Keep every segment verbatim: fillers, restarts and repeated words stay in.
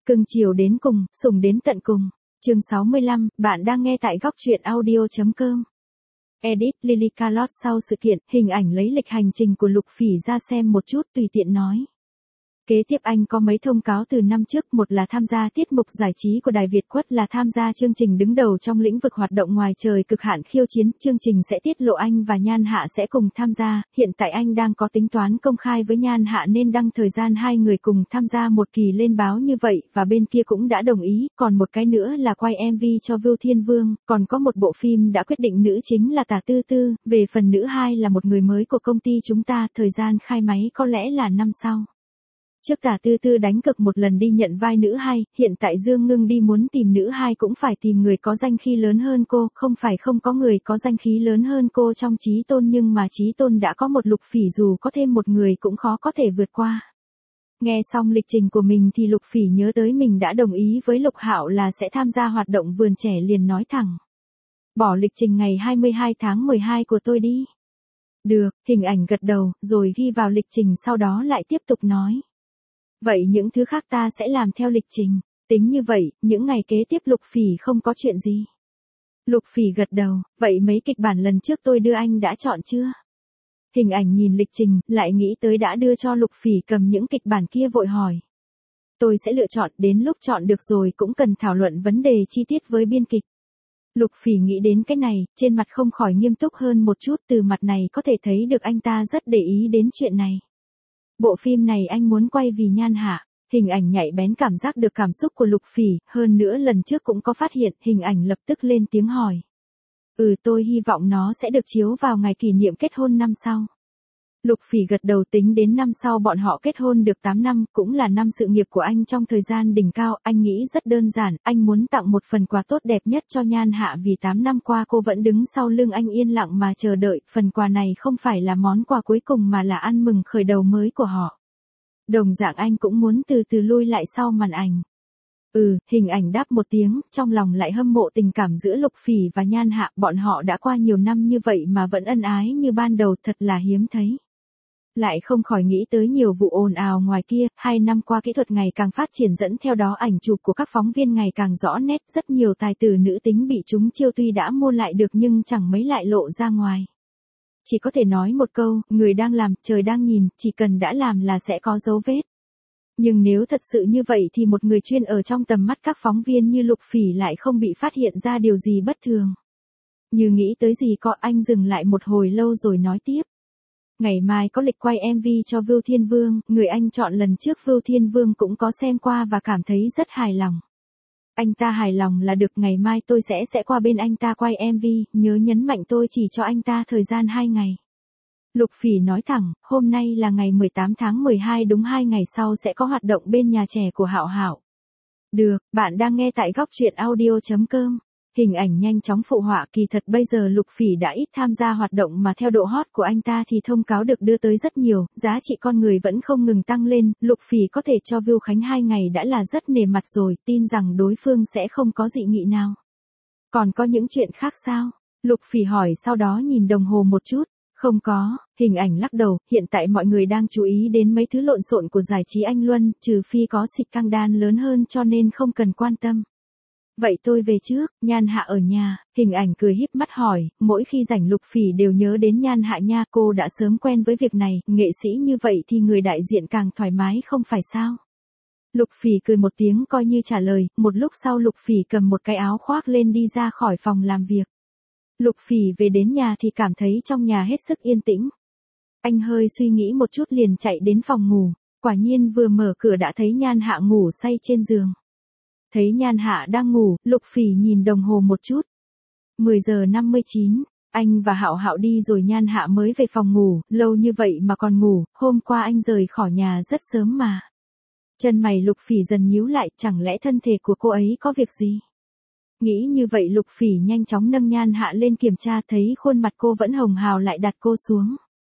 Cưng chiều đến cùng, sủng đến tận cùng. Chương sáu mươi lăm, bạn đang nghe tại góc truyện audio chấm com. Edit Lily Carlot. Sau sự kiện, hình ảnh lấy lịch hành trình của Lục Phỉ ra xem một chút, tùy tiện nói. Kế tiếp anh có mấy thông cáo từ năm trước, một là tham gia tiết mục giải trí của Đài Việt Quất, là tham gia chương trình đứng đầu trong lĩnh vực hoạt động ngoài trời cực hạn khiêu chiến, chương trình sẽ tiết lộ anh và Nhan Hạ sẽ cùng tham gia, hiện tại anh đang có tính toán công khai với Nhan Hạ nên đăng thời gian hai người cùng tham gia một kỳ lên báo như vậy, và bên kia cũng đã đồng ý, còn một cái nữa là quay em vê cho Vưu Thiên Vương, còn có một bộ phim đã quyết định nữ chính là Tả Tư Tư, về phần nữ hai là một người mới của công ty chúng ta, thời gian khai máy có lẽ là năm sau. Trước Tả Tư Tư đánh cực một lần đi nhận vai nữ hai, hiện tại Dương Ngưng đi muốn tìm nữ hai cũng phải tìm người có danh khí lớn hơn cô, không phải không có người có danh khí lớn hơn cô trong Chí Tôn, nhưng mà Chí Tôn đã có một Lục Phỉ, dù có thêm một người cũng khó có thể vượt qua. Nghe xong lịch trình của mình thì Lục Phỉ nhớ tới mình đã đồng ý với Lục Hạo là sẽ tham gia hoạt động vườn trẻ, liền nói thẳng. Bỏ lịch trình ngày hai mươi hai tháng mười hai của tôi đi. Được, hình ảnh gật đầu, rồi ghi vào lịch trình, sau đó lại tiếp tục nói. Vậy những thứ khác ta sẽ làm theo lịch trình. Tính như vậy, những ngày kế tiếp Lục Phỉ không có chuyện gì. Lục Phỉ gật đầu, vậy mấy kịch bản lần trước tôi đưa anh đã chọn chưa? Hình ảnh nhìn lịch trình, lại nghĩ tới đã đưa cho Lục Phỉ cầm những kịch bản kia, vội hỏi. Tôi sẽ lựa chọn, đến lúc chọn được rồi cũng cần thảo luận vấn đề chi tiết với biên kịch. Lục Phỉ nghĩ đến cái này, trên mặt không khỏi nghiêm túc hơn một chút, từ mặt này có thể thấy được anh ta rất để ý đến chuyện này. Bộ phim này anh muốn quay vì Nhan Hạ. Hình ảnh nhạy bén cảm giác được cảm xúc của Lục Phỉ, hơn nữa lần trước cũng có phát hiện, hình ảnh lập tức lên tiếng hỏi. Ừ, tôi hy vọng nó sẽ được chiếu vào ngày kỷ niệm kết hôn năm sau. Lục Phỉ gật đầu, tính đến năm sau bọn họ kết hôn được tám năm, cũng là năm sự nghiệp của anh trong thời gian đỉnh cao, anh nghĩ rất đơn giản, anh muốn tặng một phần quà tốt đẹp nhất cho Nhan Hạ, vì tám năm qua cô vẫn đứng sau lưng anh yên lặng mà chờ đợi, phần quà này không phải là món quà cuối cùng mà là ăn mừng khởi đầu mới của họ. Đồng dạng anh cũng muốn từ từ lui lại sau màn ảnh. Ừ, hình ảnh đáp một tiếng, trong lòng lại hâm mộ tình cảm giữa Lục Phỉ và Nhan Hạ, bọn họ đã qua nhiều năm như vậy mà vẫn ân ái như ban đầu, thật là hiếm thấy. Lại không khỏi nghĩ tới nhiều vụ ồn ào ngoài kia, hai năm qua kỹ thuật ngày càng phát triển, dẫn theo đó ảnh chụp của các phóng viên ngày càng rõ nét, rất nhiều tài tử nữ tính bị chúng chiêu, tuy đã mua lại được nhưng chẳng mấy lại lộ ra ngoài. Chỉ có thể nói một câu, người đang làm, trời đang nhìn, chỉ cần đã làm là sẽ có dấu vết. Nhưng nếu thật sự như vậy thì một người chuyên ở trong tầm mắt các phóng viên như Lục Phỉ lại không bị phát hiện ra điều gì bất thường. Như nghĩ tới gì có, anh dừng lại một hồi lâu rồi nói tiếp. Ngày mai có lịch quay em vê cho Vưu Thiên Vương, người anh chọn lần trước Vưu Thiên Vương cũng có xem qua và cảm thấy rất hài lòng. Anh ta hài lòng là được, ngày mai tôi sẽ sẽ qua bên anh ta quay em vê, nhớ nhấn mạnh tôi chỉ cho anh ta thời gian hai ngày. Lục Phỉ nói thẳng, hôm nay là ngày mười tám tháng mười hai, đúng hai ngày sau sẽ có hoạt động bên nhà trẻ của Hạo Hạo. Được, bạn đang nghe tại góc truyện audio chấm com. Hình ảnh nhanh chóng phụ họa, kỳ thật bây giờ Lục Phỉ đã ít tham gia hoạt động mà theo độ hot của anh ta thì thông cáo được đưa tới rất nhiều, giá trị con người vẫn không ngừng tăng lên, Lục Phỉ có thể cho Vưu Khánh hai ngày đã là rất nể mặt rồi, tin rằng đối phương sẽ không có dị nghị nào. Còn có những chuyện khác sao? Lục Phỉ hỏi, sau đó nhìn đồng hồ một chút. Không có, hình ảnh lắc đầu, hiện tại mọi người đang chú ý đến mấy thứ lộn xộn của giải trí Anh Luân, trừ phi có xịt căng đan lớn hơn, cho nên không cần quan tâm. Vậy tôi về trước, Nhan Hạ ở nhà, hình ảnh cười híp mắt hỏi, mỗi khi rảnh Lục Phỉ đều nhớ đến Nhan Hạ nha, cô đã sớm quen với việc này, nghệ sĩ như vậy thì người đại diện càng thoải mái không phải sao? Lục Phỉ cười một tiếng coi như trả lời, một lúc sau Lục Phỉ cầm một cái áo khoác lên đi ra khỏi phòng làm việc. Lục Phỉ về đến nhà thì cảm thấy trong nhà hết sức yên tĩnh. Anh hơi suy nghĩ một chút liền chạy đến phòng ngủ, quả nhiên vừa mở cửa đã thấy Nhan Hạ ngủ say trên giường. Thấy Nhan Hạ đang ngủ, Lục Phỉ nhìn đồng hồ một chút. mười giờ năm mươi chín, anh và Hạo Hạo đi rồi Nhan Hạ mới về phòng ngủ, lâu như vậy mà còn ngủ, hôm qua anh rời khỏi nhà rất sớm mà. Chân mày Lục Phỉ dần nhíu lại, chẳng lẽ thân thể của cô ấy có việc gì? Nghĩ như vậy Lục Phỉ nhanh chóng nâng Nhan Hạ lên kiểm tra, thấy khuôn mặt cô vẫn hồng hào lại đặt cô xuống.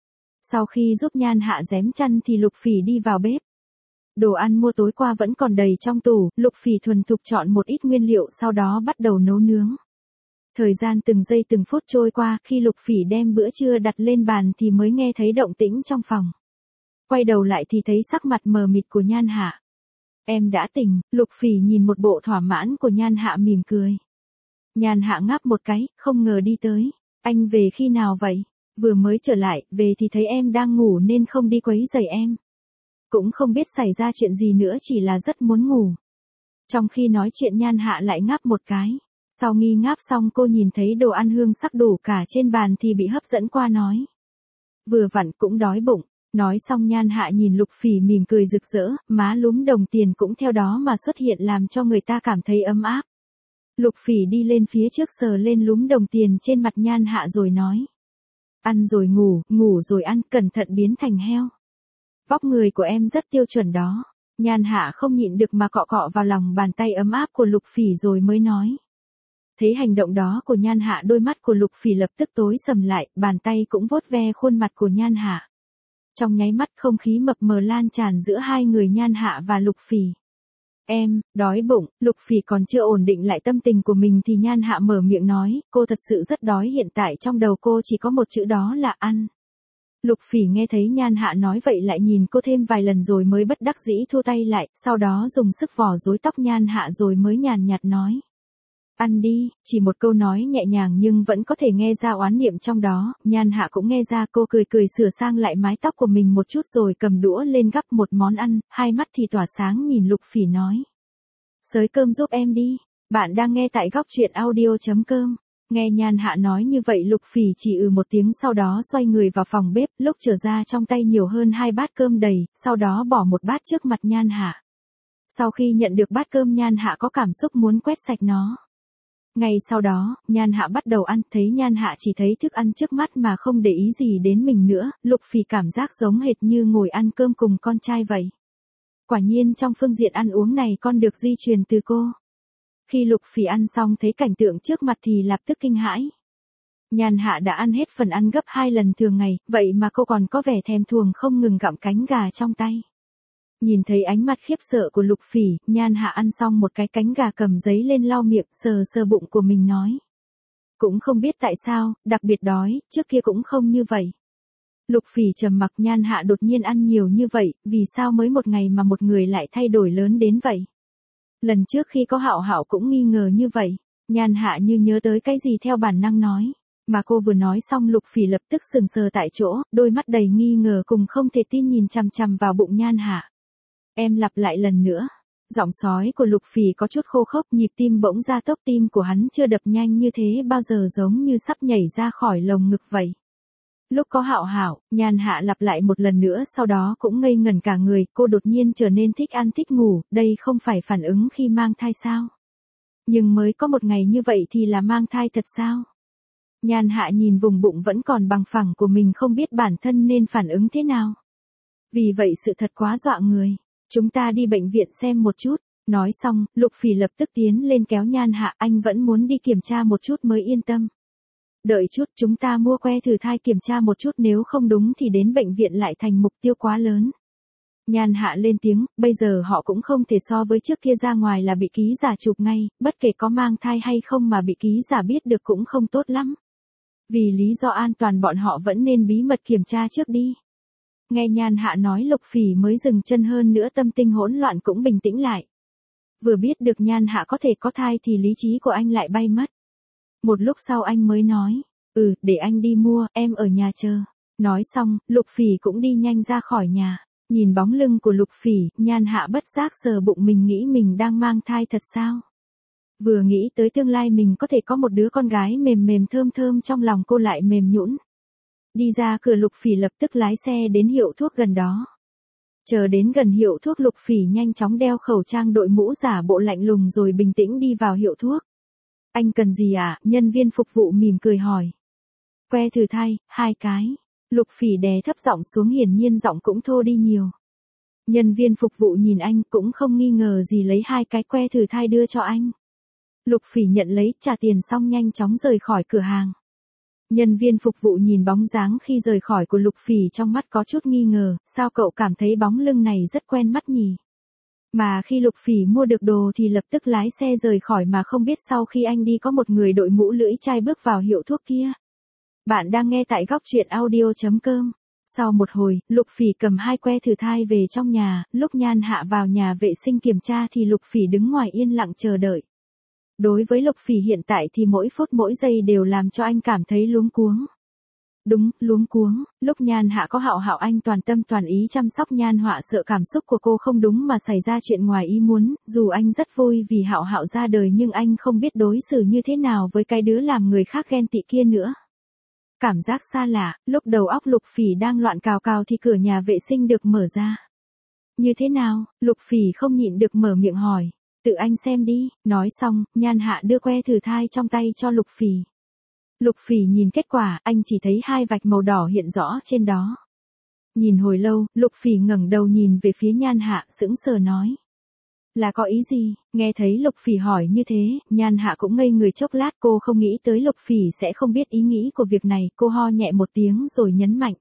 Sau khi giúp Nhan Hạ rém chăn thì Lục Phỉ đi vào bếp. Đồ ăn mua tối qua vẫn còn đầy trong tủ, Lục Phỉ thuần thục chọn một ít nguyên liệu sau đó bắt đầu nấu nướng. Thời gian từng giây từng phút trôi qua, khi Lục Phỉ đem bữa trưa đặt lên bàn thì mới nghe thấy động tĩnh trong phòng. Quay đầu lại thì thấy sắc mặt mờ mịt của Nhan Hạ. Em đã tỉnh, Lục Phỉ nhìn một bộ thỏa mãn của Nhan Hạ mỉm cười. Nhan Hạ ngáp một cái, không ngờ đi tới. Anh về khi nào vậy? Vừa mới trở lại, về thì thấy em đang ngủ nên không đi quấy rầy em. Cũng không biết xảy ra chuyện gì nữa, chỉ là rất muốn ngủ. Trong khi nói chuyện Nhan Hạ lại ngáp một cái. Sau nghi ngáp xong cô nhìn thấy đồ ăn hương sắc đủ cả trên bàn thì bị hấp dẫn qua nói. Vừa vặn cũng đói bụng. Nói xong Nhan Hạ nhìn Lục Phỉ mỉm cười rực rỡ, má lúm đồng tiền cũng theo đó mà xuất hiện làm cho người ta cảm thấy ấm áp. Lục Phỉ đi lên phía trước sờ lên lúm đồng tiền trên mặt Nhan Hạ rồi nói. Ăn rồi ngủ, ngủ rồi ăn, cẩn thận biến thành heo. Vóc người của em rất tiêu chuẩn đó. Nhan Hạ không nhịn được mà cọ cọ vào lòng bàn tay ấm áp của Lục Phỉ rồi mới nói. Thấy hành động đó của Nhan Hạ, đôi mắt của Lục Phỉ lập tức tối sầm lại, bàn tay cũng vuốt ve khuôn mặt của Nhan Hạ. Trong nháy mắt không khí mập mờ lan tràn giữa hai người Nhan Hạ và Lục Phỉ. Em, đói bụng. Lục Phỉ còn chưa ổn định lại tâm tình của mình thì Nhan Hạ mở miệng nói, cô thật sự rất đói, hiện tại trong đầu cô chỉ có một chữ đó là ăn. Lục Phỉ nghe thấy Nhan Hạ nói vậy lại nhìn cô thêm vài lần rồi mới bất đắc dĩ thu tay lại, sau đó dùng sức vò rối tóc Nhan Hạ rồi mới nhàn nhạt nói. Ăn đi, chỉ một câu nói nhẹ nhàng nhưng vẫn có thể nghe ra oán niệm trong đó. Nhan Hạ cũng nghe ra, cô cười cười sửa sang lại mái tóc của mình một chút rồi cầm đũa lên gắp một món ăn, hai mắt thì tỏa sáng nhìn Lục Phỉ nói. Xới cơm giúp em đi. Bạn đang nghe tại góc truyện audio chấm com. Nghe Nhan Hạ nói như vậy Lục Phỉ chỉ ừ một tiếng, sau đó xoay người vào phòng bếp, lúc trở ra trong tay nhiều hơn hai bát cơm đầy, sau đó bỏ một bát trước mặt Nhan Hạ. Sau khi nhận được bát cơm Nhan Hạ có cảm xúc muốn quét sạch nó. Ngay sau đó, Nhan Hạ bắt đầu ăn, thấy Nhan Hạ chỉ thấy thức ăn trước mắt mà không để ý gì đến mình nữa, Lục Phỉ cảm giác giống hệt như ngồi ăn cơm cùng con trai vậy. Quả nhiên trong phương diện ăn uống này con được di truyền từ cô. Khi Lục Phỉ ăn xong thấy cảnh tượng trước mặt thì lập tức kinh hãi. Nhan Hạ đã ăn hết phần ăn gấp hai lần thường ngày, vậy mà cô còn có vẻ thèm thuồng không ngừng gặm cánh gà trong tay. Nhìn thấy ánh mặt khiếp sợ của Lục Phỉ, Nhan Hạ ăn xong một cái cánh gà cầm giấy lên lau miệng, sờ sờ bụng của mình nói. Cũng không biết tại sao, đặc biệt đói, trước kia cũng không như vậy. Lục Phỉ trầm mặc. Nhan Hạ đột nhiên ăn nhiều như vậy, vì sao mới một ngày mà một người lại thay đổi lớn đến vậy? Lần trước khi có Hạo Hạo cũng nghi ngờ như vậy. Nhan Hạ như nhớ tới cái gì theo bản năng nói. Mà cô vừa nói xong Lục Phỉ lập tức sững sờ tại chỗ, đôi mắt đầy nghi ngờ cùng không thể tin nhìn chằm chằm vào bụng Nhan Hạ. Em lặp lại lần nữa. Giọng sói của Lục Phỉ có chút khô khốc, nhịp tim bỗng ra tốc, tim của hắn chưa đập nhanh như thế bao giờ, giống như sắp nhảy ra khỏi lồng ngực vậy. Lúc có Hạo Hạo, Nhan Hạ lặp lại một lần nữa, sau đó cũng ngây ngẩn cả người, cô đột nhiên trở nên thích ăn thích ngủ, đây không phải phản ứng khi mang thai sao? Nhưng mới có một ngày như vậy thì là mang thai thật sao? Nhan Hạ nhìn vùng bụng vẫn còn bằng phẳng của mình không biết bản thân nên phản ứng thế nào. Vì vậy sự thật quá dọa người. Chúng ta đi bệnh viện xem một chút. Nói xong, Lục Phỉ lập tức tiến lên kéo Nhan Hạ, anh vẫn muốn đi kiểm tra một chút mới yên tâm. Đợi chút, chúng ta mua que thử thai kiểm tra một chút, nếu không đúng thì đến bệnh viện lại thành mục tiêu quá lớn. Nhan Hạ lên tiếng, bây giờ họ cũng không thể so với trước kia, ra ngoài là bị ký giả chụp ngay, bất kể có mang thai hay không mà bị ký giả biết được cũng không tốt lắm. Vì lý do an toàn bọn họ vẫn nên bí mật kiểm tra trước đi. Nghe Nhan Hạ nói Lục Phỉ mới dừng chân, hơn nữa tâm tình hỗn loạn cũng bình tĩnh lại. Vừa biết được Nhan Hạ có thể có thai thì lý trí của anh lại bay mất. Một lúc sau anh mới nói, ừ, để anh đi mua, em ở nhà chờ. Nói xong, Lục Phỉ cũng đi nhanh ra khỏi nhà. Nhìn bóng lưng của Lục Phỉ, Nhan Hạ bất giác sờ bụng mình, nghĩ mình đang mang thai thật sao? Vừa nghĩ tới tương lai mình có thể có một đứa con gái mềm mềm thơm thơm, trong lòng cô lại mềm nhũn. Đi ra cửa Lục Phỉ lập tức lái xe đến hiệu thuốc gần đó. Chờ đến gần hiệu thuốc Lục Phỉ nhanh chóng đeo khẩu trang, đội mũ giả bộ lạnh lùng rồi bình tĩnh đi vào hiệu thuốc. Anh cần gì ạ? À? Nhân viên phục vụ mỉm cười hỏi. Que thử thai, hai cái. Lục Phỉ đè thấp giọng xuống, hiển nhiên giọng cũng thô đi nhiều. Nhân viên phục vụ nhìn anh cũng không nghi ngờ gì, lấy hai cái que thử thai đưa cho anh. Lục Phỉ nhận lấy, trả tiền xong nhanh chóng rời khỏi cửa hàng. Nhân viên phục vụ nhìn bóng dáng khi rời khỏi của Lục Phỉ, trong mắt có chút nghi ngờ, sao cậu cảm thấy bóng lưng này rất quen mắt nhỉ? Mà khi Lục Phỉ mua được đồ thì lập tức lái xe rời khỏi, mà không biết sau khi anh đi có một người đội mũ lưỡi chai bước vào hiệu thuốc kia. Bạn đang nghe tại góc truyện audio chấm com. Sau một hồi, Lục Phỉ cầm hai que thử thai về trong nhà, lúc Nhan Hạ vào nhà vệ sinh kiểm tra thì Lục Phỉ đứng ngoài yên lặng chờ đợi. Đối với Lục Phỉ hiện tại thì mỗi phút mỗi giây đều làm cho anh cảm thấy luống cuống. Đúng, luống cuống, lúc Nhan Hạ có Hạo Hạo anh toàn tâm toàn ý chăm sóc Nhan Họa sợ cảm xúc của cô không đúng mà xảy ra chuyện ngoài ý muốn, dù anh rất vui vì Hạo Hạo ra đời nhưng anh không biết đối xử như thế nào với cái đứa làm người khác ghen tị kia nữa. Cảm giác xa lạ, lúc đầu óc Lục Phỉ đang loạn cào cào thì cửa nhà vệ sinh được mở ra. Như thế nào? Lục Phỉ không nhịn được mở miệng hỏi. Tự anh xem đi, nói xong, Nhan Hạ đưa que thử thai trong tay cho Lục Phỉ. Lục Phỉ nhìn kết quả, anh chỉ thấy hai vạch màu đỏ hiện rõ trên đó. Nhìn hồi lâu, Lục Phỉ ngẩng đầu nhìn về phía Nhan Hạ sững sờ nói. Là có ý gì? Nghe thấy Lục Phỉ hỏi như thế, Nhan Hạ cũng ngây người chốc lát, cô không nghĩ tới Lục Phỉ sẽ không biết ý nghĩ của việc này, cô ho nhẹ một tiếng rồi nhấn mạnh.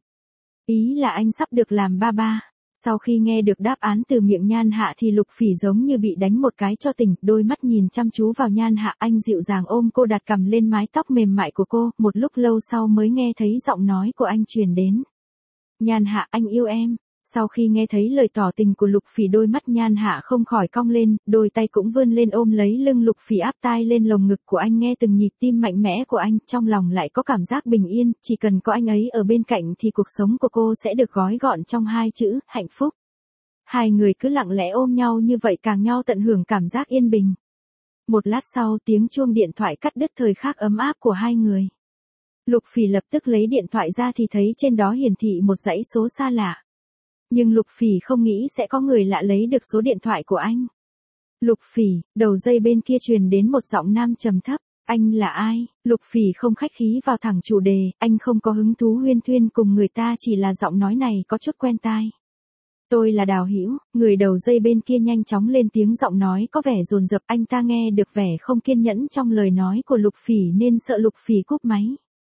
Ý là anh sắp được làm ba ba. Sau khi nghe được đáp án từ miệng Nhan Hạ thì Lục Phỉ giống như bị đánh một cái cho tỉnh, đôi mắt nhìn chăm chú vào Nhan Hạ, anh dịu dàng ôm cô đặt cằm lên mái tóc mềm mại của cô, một lúc lâu sau mới nghe thấy giọng nói của anh truyền đến. Nhan Hạ, anh yêu em. Sau khi nghe thấy lời tỏ tình của Lục Phỉ, đôi mắt Nhan Hạ không khỏi cong lên, đôi tay cũng vươn lên ôm lấy lưng Lục Phỉ, áp tai lên lồng ngực của anh, nghe từng nhịp tim mạnh mẽ của anh, trong lòng lại có cảm giác bình yên, chỉ cần có anh ấy ở bên cạnh thì cuộc sống của cô sẽ được gói gọn trong hai chữ, hạnh phúc. Hai người cứ lặng lẽ ôm nhau như vậy, càng nhau tận hưởng cảm giác yên bình. Một lát sau, tiếng chuông điện thoại cắt đứt thời khắc ấm áp của hai người. Lục Phỉ lập tức lấy điện thoại ra thì thấy trên đó hiển thị một dãy số xa lạ. Nhưng Lục Phỉ không nghĩ sẽ có người lạ lấy được số điện thoại của anh. Lục Phỉ, đầu dây bên kia truyền đến một giọng nam trầm thấp. Anh là ai? Lục Phỉ không khách khí vào thẳng chủ đề, anh không có hứng thú huyên thuyên cùng người ta, chỉ là giọng nói này có chút quen tai. Tôi là Đào Hữu. Người đầu dây bên kia nhanh chóng lên tiếng, giọng nói có vẻ dồn dập, anh ta nghe được vẻ không kiên nhẫn trong lời nói của Lục Phỉ nên sợ Lục Phỉ cúp máy.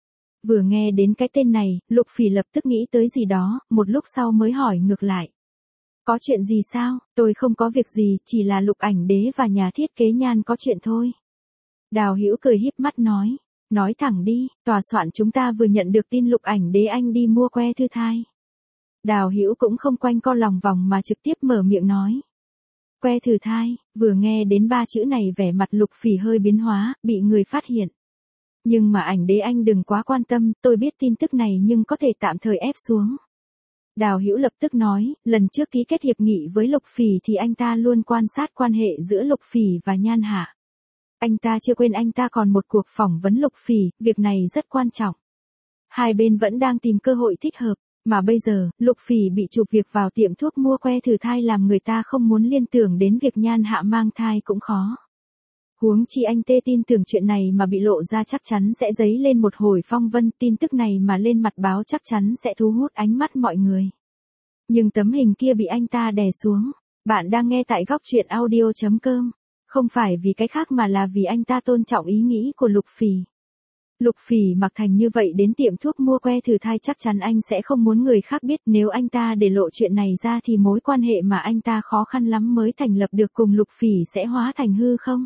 Vừa nghe đến cái tên này, Lục Phỉ lập tức nghĩ tới gì đó, một lúc sau mới hỏi ngược lại. Có chuyện gì sao? Tôi không có việc gì, chỉ là Lục Ảnh Đế và nhà thiết kế Nhan có chuyện thôi. Đào Hữu cười híp mắt nói. Nói thẳng đi, tòa soạn chúng ta vừa nhận được tin Lục Ảnh Đế anh đi mua que thư thai. Đào Hữu cũng không quanh co lòng vòng mà trực tiếp mở miệng nói. Que thử thai, vừa nghe đến ba chữ này vẻ mặt Lục Phỉ hơi biến hóa, bị người phát hiện. Nhưng mà Ảnh Đế anh đừng quá quan tâm, tôi biết tin tức này nhưng có thể tạm thời ép xuống. Đào Hữu lập tức nói, lần trước ký kết hiệp nghị với Lục Phỉ thì anh ta luôn quan sát quan hệ giữa Lục Phỉ và Nhan Hạ. Anh ta chưa quên anh ta còn một cuộc phỏng vấn Lục Phỉ, việc này rất quan trọng. Hai bên vẫn đang tìm cơ hội thích hợp, mà bây giờ, Lục Phỉ bị chụp việc vào tiệm thuốc mua que thử thai làm người ta không muốn liên tưởng đến việc Nhan Hạ mang thai cũng khó. Huống chi anh tê tin tưởng chuyện này mà bị lộ ra chắc chắn sẽ dấy lên một hồi phong vân, tin tức này mà lên mặt báo chắc chắn sẽ thu hút ánh mắt mọi người. Nhưng tấm hình kia bị anh ta đè xuống. Bạn đang nghe tại góc truyện audio chấm com. Không phải vì cái khác mà là vì anh ta tôn trọng ý nghĩ của Lục Phỉ. Lục Phỉ mặc thành như vậy đến tiệm thuốc mua que thử thai chắc chắn anh sẽ không muốn người khác biết, nếu anh ta để lộ chuyện này ra thì mối quan hệ mà anh ta khó khăn lắm mới thành lập được cùng Lục Phỉ sẽ hóa thành hư không.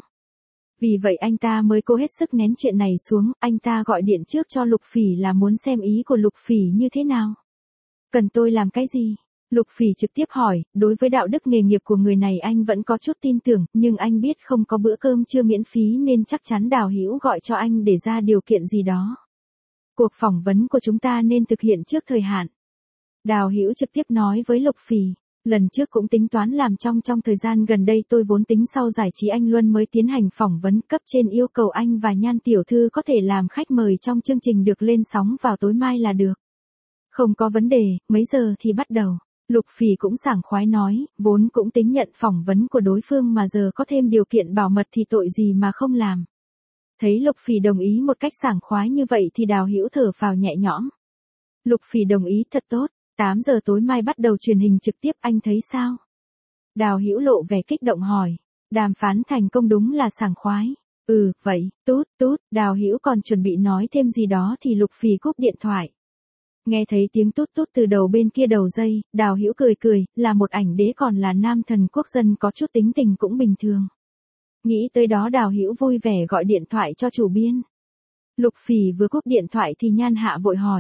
Vì vậy anh ta mới cố hết sức nén chuyện này xuống, anh ta gọi điện trước cho Lục Phỉ là muốn xem ý của Lục Phỉ như thế nào. Cần tôi làm cái gì? Lục Phỉ trực tiếp hỏi, đối với đạo đức nghề nghiệp của người này anh vẫn có chút tin tưởng, nhưng anh biết không có bữa cơm trưa miễn phí nên chắc chắn Đào Hữu gọi cho anh để ra điều kiện gì đó. Cuộc phỏng vấn của chúng ta nên thực hiện trước thời hạn. Đào Hữu trực tiếp nói với Lục Phỉ, lần trước cũng tính toán làm trong trong thời gian gần đây tôi vốn tính sau giải trí anh Luân mới tiến hành phỏng vấn, cấp trên yêu cầu anh và Nhan tiểu thư có thể làm khách mời trong chương trình được lên sóng vào tối mai là được. Không có vấn đề, mấy giờ thì bắt đầu. Lục Phỉ cũng sảng khoái nói, vốn cũng tính nhận phỏng vấn của đối phương mà giờ có thêm điều kiện bảo mật thì tội gì mà không làm. Thấy Lục Phỉ đồng ý một cách sảng khoái như vậy thì Đào Hữu thở phào nhẹ nhõm. Lục Phỉ đồng ý, thật tốt, tám giờ tối mai bắt đầu truyền hình trực tiếp, anh thấy sao? Đào Hữu lộ vẻ kích động hỏi, đàm phán thành công đúng là sảng khoái. Ừ, vậy, tút, tút, Đào Hữu còn chuẩn bị nói thêm gì đó thì Lục Phỉ cúp điện thoại. Nghe thấy tiếng tút tút từ đầu bên kia đầu dây, Đào Hữu cười cười, là một ảnh đế còn là nam thần quốc dân có chút tính tình cũng bình thường. Nghĩ tới đó Đào Hữu vui vẻ gọi điện thoại cho chủ biên. Lục Phỉ vừa cúp điện thoại thì Nhan Hạ vội hỏi,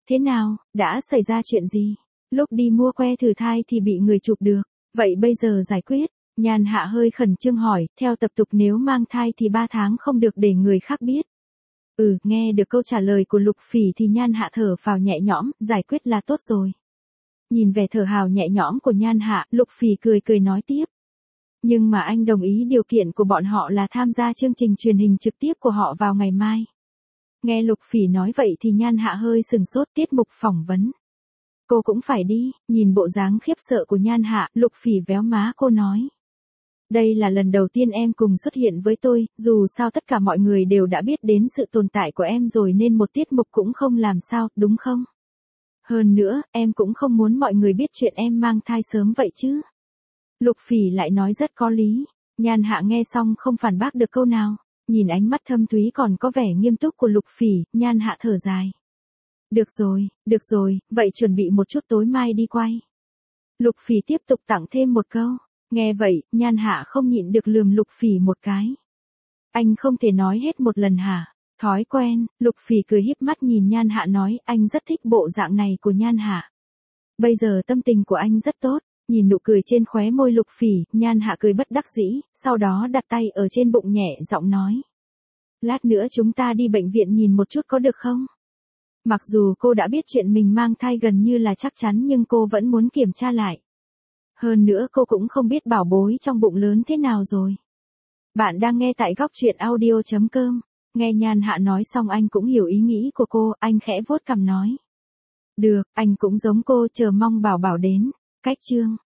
Thế nào, đã xảy ra chuyện gì? Lúc đi mua que thử thai thì bị người chụp được, vậy bây giờ giải quyết. Nhan Hạ hơi khẩn trương hỏi, theo tập tục nếu mang thai thì ba tháng không được để người khác biết. Ừ, nghe được câu trả lời của Lục Phỉ thì Nhan Hạ thở phào nhẹ nhõm, giải quyết là tốt rồi. Nhìn vẻ thở hào nhẹ nhõm của Nhan Hạ, Lục Phỉ cười cười nói tiếp. Nhưng mà anh đồng ý điều kiện của bọn họ là tham gia chương trình truyền hình trực tiếp của họ vào ngày mai. Nghe Lục Phỉ nói vậy thì Nhan Hạ hơi sừng sốt, tiết mục phỏng vấn. Cô cũng phải đi, nhìn bộ dáng khiếp sợ của Nhan Hạ, Lục Phỉ véo má cô nói. Đây là lần đầu tiên em cùng xuất hiện với tôi, dù sao tất cả mọi người đều đã biết đến sự tồn tại của em rồi nên một tiết mục cũng không làm sao, đúng không? Hơn nữa, em cũng không muốn mọi người biết chuyện em mang thai sớm vậy chứ. Lục Phỉ lại nói rất có lý. Nhan Hạ nghe xong không phản bác được câu nào. Nhìn ánh mắt thâm thúy còn có vẻ nghiêm túc của Lục Phỉ, Nhan Hạ thở dài. Được rồi, được rồi, vậy chuẩn bị một chút tối mai đi quay. Lục Phỉ tiếp tục tặng thêm một câu. Nghe vậy, Nhan Hạ không nhịn được lườm Lục Phỉ một cái. Anh không thể nói hết một lần hả? Thói quen, Lục Phỉ cười híp mắt nhìn Nhan Hạ nói, anh rất thích bộ dạng này của Nhan Hạ. Bây giờ tâm tình của anh rất tốt. Nhìn nụ cười trên khóe môi Lục Phỉ, Nhan Hạ cười bất đắc dĩ, sau đó đặt tay ở trên bụng nhẹ giọng nói. Lát nữa chúng ta đi bệnh viện nhìn một chút có được không? Mặc dù cô đã biết chuyện mình mang thai gần như là chắc chắn nhưng cô vẫn muốn kiểm tra lại. Hơn nữa cô cũng không biết bảo bối trong bụng lớn thế nào rồi. Bạn đang nghe tại góc truyện audio chấm com. Nghe Nhan Hạ nói xong anh cũng hiểu ý nghĩ của cô, anh khẽ vuốt cằm nói. Được, anh cũng giống cô, chờ mong bảo bảo đến. Cách chương